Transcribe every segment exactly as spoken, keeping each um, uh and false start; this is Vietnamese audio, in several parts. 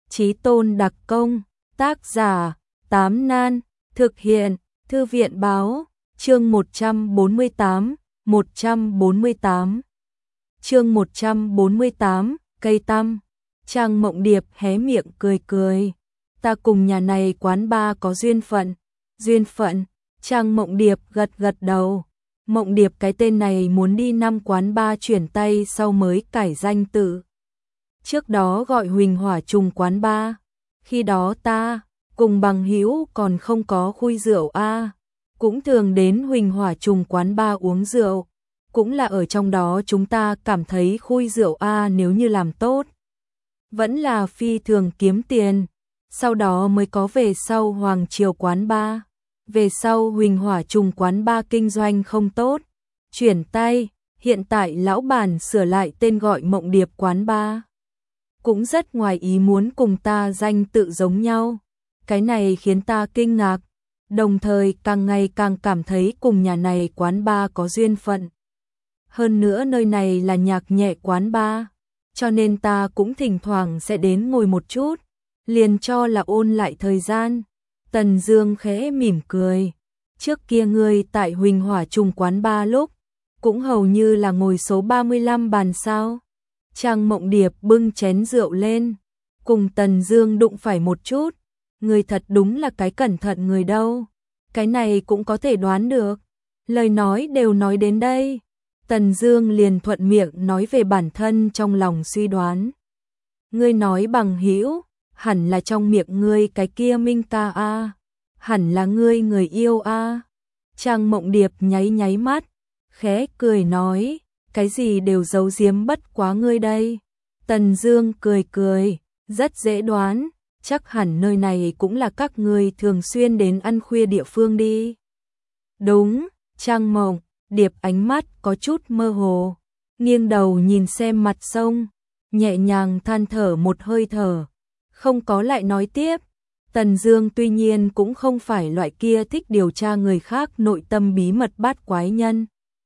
Chí Tôn đặc công, tác giả, Tám Nan, thực hiện, Thư viện báo, chương một trăm bốn mươi tám, một trăm bốn mươi tám. Chương một trăm bốn mươi tám, cây tăm. Trang Mộng Điệp hé miệng cười cười. Ta cùng nhà này quán bar có duyên phận. Duyên phận? Trang Mộng Điệp gật gật đầu. Mộng Điệp cái tên này muốn đi năm quán bar chuyển tay sau mới cải danh tự. Trước đó gọi Huỳnh Hỏa Trùng quán bar. Khi đó ta cùng bằng hữu còn không có khui rượu a, cũng thường đến Huỳnh Hỏa Trùng quán bar uống rượu. Cũng là ở trong đó chúng ta cảm thấy khui rượu a nếu như làm tốt, vẫn là phi thường kiếm tiền. Sau đó mới có về sau Hoàng Triều quán bar. Về sau Huỳnh Hỏa Trùng quán bar kinh doanh không tốt, chuyển tay, hiện tại lão bản sửa lại tên gọi Mộng Điệp quán bar. Cũng rất ngoài ý muốn cùng ta danh tự giống nhau. Cái này khiến ta kinh ngạc, đồng thời càng ngày càng cảm thấy cùng nhà này quán bar có duyên phận. Hơn nữa nơi này là nhạc nhẹ quán bar, cho nên ta cũng thỉnh thoảng sẽ đến ngồi một chút, liền cho là ôn lại thời gian. Tần Dương khẽ mỉm cười. Trước kia ngươi tại Huỳnh Hỏa Trùng quán bar lúc, cũng hầu như là ngồi số ba mươi lăm bàn sao? Trang Mộng Điệp bưng chén rượu lên, cùng Tần Dương đụng phải một chút. Người thật đúng là cái cẩn thận người đâu. Cái này cũng có thể đoán được. Lời nói đều nói đến đây, Tần Dương liền thuận miệng nói về bản thân trong lòng suy đoán. Ngươi nói bằng hữu, hẳn là trong miệng ngươi cái kia Minh ca a, hẳn là ngươi người yêu a. Trang Mộng Điệp nháy nháy mắt, khẽ cười nói, cái gì đều giấu giếm bất quá ngươi đây. Tần Dương cười cười, rất dễ đoán, chắc hẳn nơi này cũng là các ngươi thường xuyên đến ăn khuya địa phương đi. Đúng. Trang Mộng Điệp ánh mắt có chút mơ hồ, nghiêng đầu nhìn xem mặt sông, nhẹ nhàng than thở một hơi thở, không có lại nói tiếp. Tần Dương tuy nhiên cũng không phải loại kia thích điều tra người khác nội tâm bí mật bát quái nhân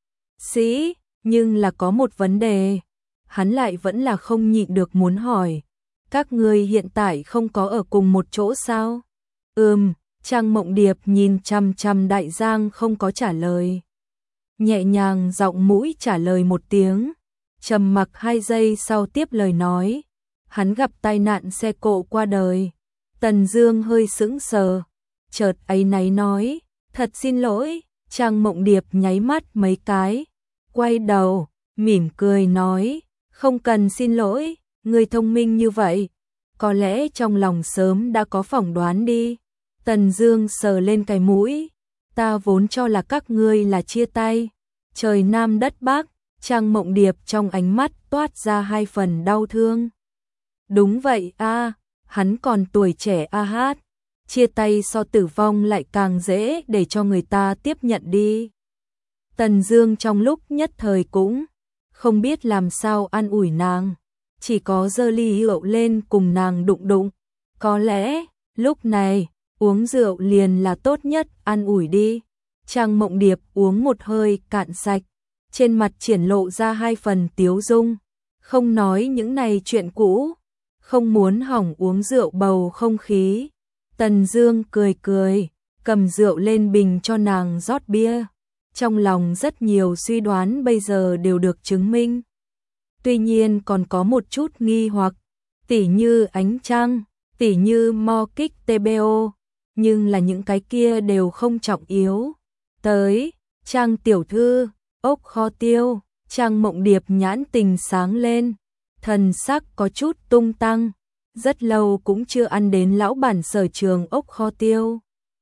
sĩ, nhưng là có một vấn đề, hắn lại vẫn là không nhịn được muốn hỏi. Các ngươi hiện tại không có ở cùng một chỗ sao? Ừm, Trang Mộng Điệp nhìn chằm chằm Đại Giang không có trả lời. Nhẹ nhàng giọng mũi trả lời một tiếng, trầm mặc hai giây sau tiếp lời nói, hắn gặp tai nạn xe cộ qua đời. Tần Dương hơi sững sờ, chợt áy náy nói, thật xin lỗi. Trang Mộng Điệp nháy mắt mấy cái, quay đầu, mỉm cười nói, không cần xin lỗi, người thông minh như vậy, có lẽ trong lòng sớm đã có phỏng đoán đi. Tần Dương sờ lên cái mũi, ta vốn cho là các ngươi là chia tay, trời Nam đất Bắc. Trang Mộng Điệp trong ánh mắt toát ra hai phần đau thương. Đúng vậy a, hắn còn tuổi trẻ a hát, chia tay so tử vong lại càng dễ để cho người ta tiếp nhận đi. Tần Dương trong lúc nhất thời cũng không biết làm sao an ủi nàng, chỉ có giơ ly rượu lên cùng nàng đụng đụng. Có lẽ lúc này uống rượu liền là tốt nhất an ủi đi. Trang Mộng Điệp uống một hơi cạn sạch, trên mặt triển lộ ra hai phần tiếu dung, không nói những này chuyện cũ, không muốn hỏng uống rượu bầu không khí. Tần Dương cười cười, cầm rượu lên bình cho nàng rót bia. Trong lòng rất nhiều suy đoán bây giờ đều được chứng minh. Tuy nhiên còn có một chút nghi hoặc, tỉ như ánh trăng, tỉ như mo kích tê bê ô, nhưng là những cái kia đều không trọng yếu. Tới, Trang tiểu thư, ốc kho tiêu. Trang Mộng Điệp nhãn tình sáng lên, thần sắc có chút tung tăng, rất lâu cũng chưa ăn đến lão bản sở trường ốc kho tiêu.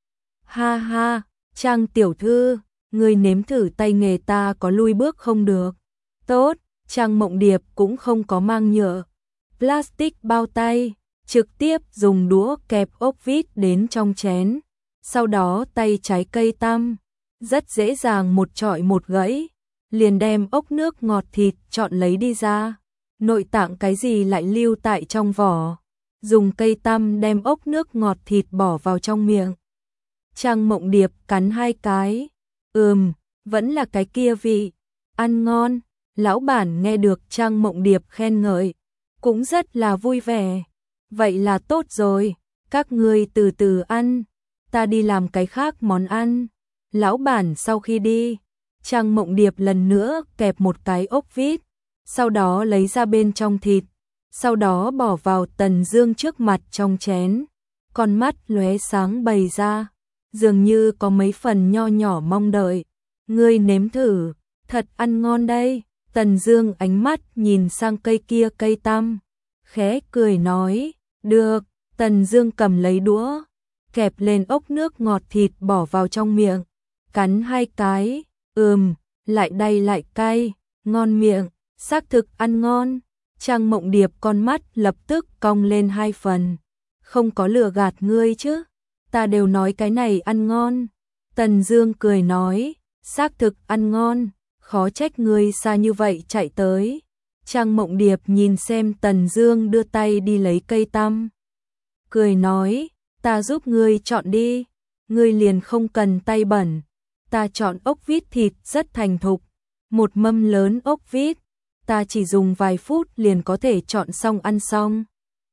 Ha ha, Trang tiểu thư, ngươi nếm thử tay nghề ta có lui bước không được. Tốt. Trang Mộng Điệp cũng không có mang nhựa plastic bao tay, trực tiếp dùng đũa kẹp ốc vít đến trong chén, sau đó tay trái cây tăm, rất dễ dàng một chọi một gãy, liền đem ốc nước ngọt thịt chọn lấy đi ra, nội tạng cái gì lại lưu tại trong vỏ, dùng cây tăm đem ốc nước ngọt thịt bỏ vào trong miệng. Trang Mộng Điệp cắn hai cái, ừm, vẫn là cái kia vị, ăn ngon. Lão bản nghe được Trang Mộng Điệp khen ngợi, cũng rất là vui vẻ. vậy là tốt rồi, các ngươi từ từ ăn, ta đi làm cái khác món ăn. Lão bản sau khi đi, Trang Mộng Điệp lần nữa kẹp một cái ốc vít, sau đó lấy ra bên trong thịt, sau đó bỏ vào Tần Dương trước mặt trong chén, con mắt lóe sáng bày ra, dường như có mấy phần nho nhỏ mong đợi. Ngươi nếm thử, thật ăn ngon đây. Tần Dương ánh mắt nhìn sang cây kia cây tăm, khẽ cười nói, được. Tần Dương cầm lấy đũa, kẹp lên ốc nước ngọt thịt bỏ vào trong miệng, cắn hai cái, ừm, lại đay lại cay, ngon miệng, xác thực ăn ngon. Trang Mộng Điệp con mắt lập tức cong lên hai phần, không có lừa gạt ngươi chứ, ta đều nói cái này ăn ngon. Tần Dương cười nói, xác thực ăn ngon, khó trách ngươi xa như vậy chạy tới. Trang Mộng Điệp nhìn xem Tần Dương đưa tay đi lấy cây tăm, cười nói, ta giúp ngươi chọn đi, ngươi liền không cần tay bẩn, ta chọn ốc vít thịt rất thành thục, một mâm lớn ốc vít, ta chỉ dùng vài phút liền có thể chọn xong ăn xong.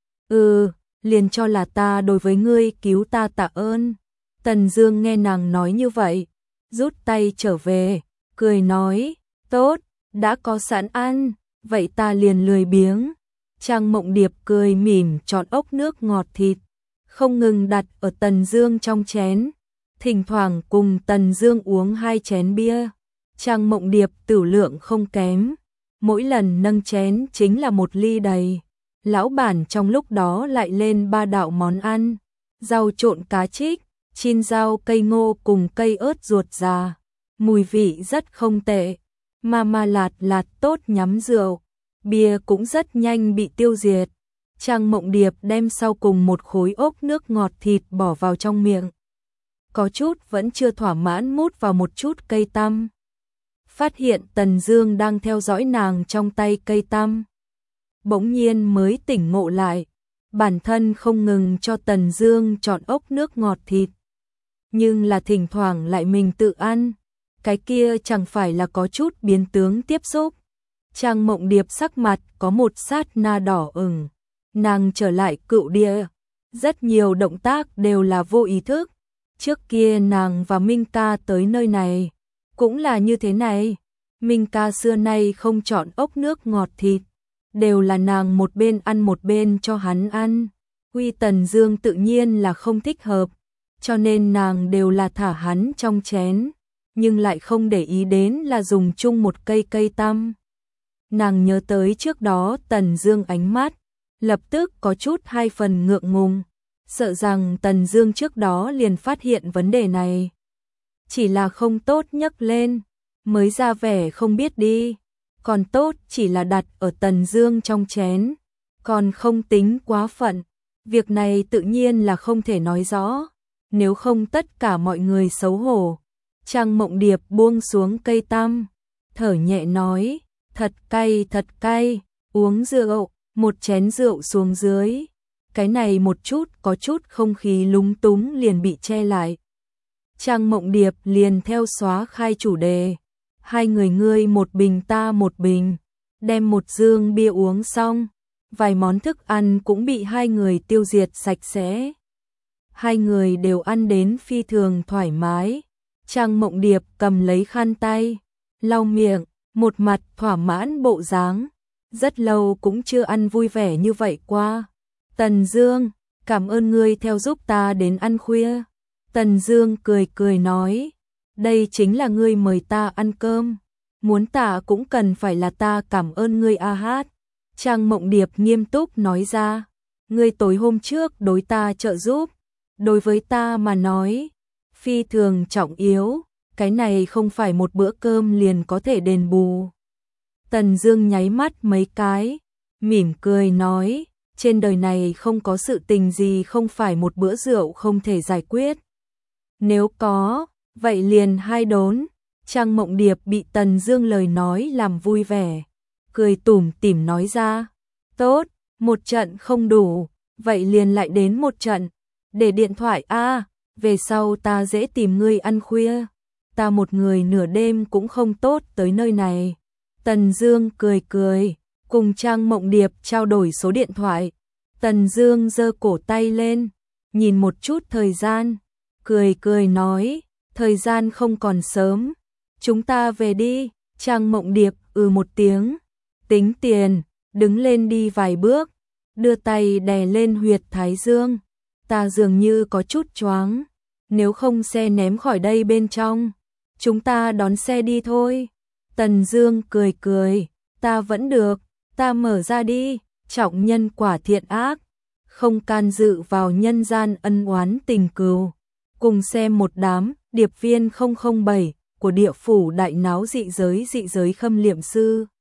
Ừ, liền cho là ta đối với ngươi cứu ta tạ ơn. Tần Dương nghe nàng nói như vậy, rút tay trở về, cười nói, tốt, đã có sẵn ăn, vậy ta liền lười biếng. Trang Mộng Điệp cười mỉm chọn ốc nước ngọt thịt, không ngừng đặt ở Tần Dương trong chén, thỉnh thoảng cùng Tần Dương uống hai chén bia. Trang Mộng Điệp tửu lượng không kém, mỗi lần nâng chén chính là một ly đầy. Lão bản trong lúc đó lại lên ba đạo món ăn, rau trộn cá trích, chiên rau cây ngô cùng cây ớt ruột già, mùi vị rất không tệ, mà mà lạt lạt tốt nhắm rượu, bia cũng rất nhanh bị tiêu diệt. Trang Mộng Điệp đem sau cùng một khối ốc nước ngọt thịt bỏ vào trong miệng, có chút vẫn chưa thỏa mãn mút vào một chút cây tăm, phát hiện Tần Dương đang theo dõi nàng trong tay cây tăm, bỗng nhiên mới tỉnh ngộ lại, bản thân không ngừng cho Tần Dương chọn ốc nước ngọt thịt, nhưng là thỉnh thoảng lại mình tự ăn, cái kia chẳng phải là có chút biến tướng tiếp xúc. Trang Mộng Điệp sắc mặt có một sát na đỏ ửng, nàng trở lại cựu địa, rất nhiều động tác đều là vô ý thức, trước kia nàng và Minh Ca tới nơi này cũng là như thế này, Minh Ca xưa nay không chọn ốc nước ngọt thịt, đều là nàng một bên ăn một bên cho hắn ăn. Huy Tần Dương tự nhiên là không thích hợp, cho nên nàng đều là thả hắn trong chén, nhưng lại không để ý đến là dùng chung một cây cây tăm. Nàng nhớ tới trước đó Tần Dương ánh mắt, lập tức có chút hai phần ngượng ngùng, sợ rằng Tần Dương trước đó liền phát hiện vấn đề này, chỉ là không tốt nhấc lên, mới ra vẻ không biết đi, còn tốt chỉ là đặt ở Tần Dương trong chén, còn không tính quá phận, việc này tự nhiên là không thể nói rõ, nếu không tất cả mọi người xấu hổ. Trang Mộng Điệp buông xuống cây tăm, thở nhẹ nói, thật cay thật cay, uống rượu, một chén rượu xuống dưới, cái này một chút có chút không khí lúng túng liền bị che lại. Trang Mộng Điệp liền theo xóa khai chủ đề, hai người ngươi một bình ta một bình, đem một dương bia uống xong, vài món thức ăn cũng bị hai người tiêu diệt sạch sẽ. Hai người đều ăn đến phi thường thoải mái. Trang Mộng Điệp cầm lấy khăn tay, lau miệng, một mặt thỏa mãn bộ dáng, rất lâu cũng chưa ăn vui vẻ như vậy qua. Tần Dương, cảm ơn ngươi theo giúp ta đến ăn khuya. Tần Dương cười cười nói, đây chính là ngươi mời ta ăn cơm, muốn tạ cũng cần phải là ta cảm ơn ngươi a hát. Trang Mộng Điệp nghiêm túc nói ra, ngươi tối hôm trước đối ta trợ giúp, đối với ta mà nói, phi thường trọng yếu, cái này không phải một bữa cơm liền có thể đền bù. Tần Dương nháy mắt mấy cái, mỉm cười nói, trên đời này không có sự tình gì không phải một bữa rượu không thể giải quyết. Nếu có, vậy liền hai đốn. Trang Mộng Điệp bị Tần Dương lời nói làm vui vẻ, cười tủm tỉm nói ra, tốt, một trận không đủ, vậy liền lại đến một trận, để điện thoại a, về sau ta dễ tìm ngươi ăn khuya, ta một người nửa đêm cũng không tốt tới nơi này. Tần Dương cười cười, cùng Trang Mộng Điệp trao đổi số điện thoại, Tần Dương giơ cổ tay lên, nhìn một chút thời gian, cười cười nói, thời gian không còn sớm, chúng ta về đi. Trang Mộng Điệp ừ một tiếng, tính tiền, đứng lên đi vài bước, đưa tay đè lên huyệt thái dương. Ta dường như có chút choáng, nếu không xe ném khỏi đây bên trong, chúng ta đón xe đi thôi. Tần Dương cười cười, ta vẫn được, ta mở ra đi, trọng nhân quả thiện ác, không can dự vào nhân gian ân oán tình cừu. Cùng xem một đám điệp viên không không bảy của địa phủ đại náo dị giới dị giới Khâm Liệm Sư.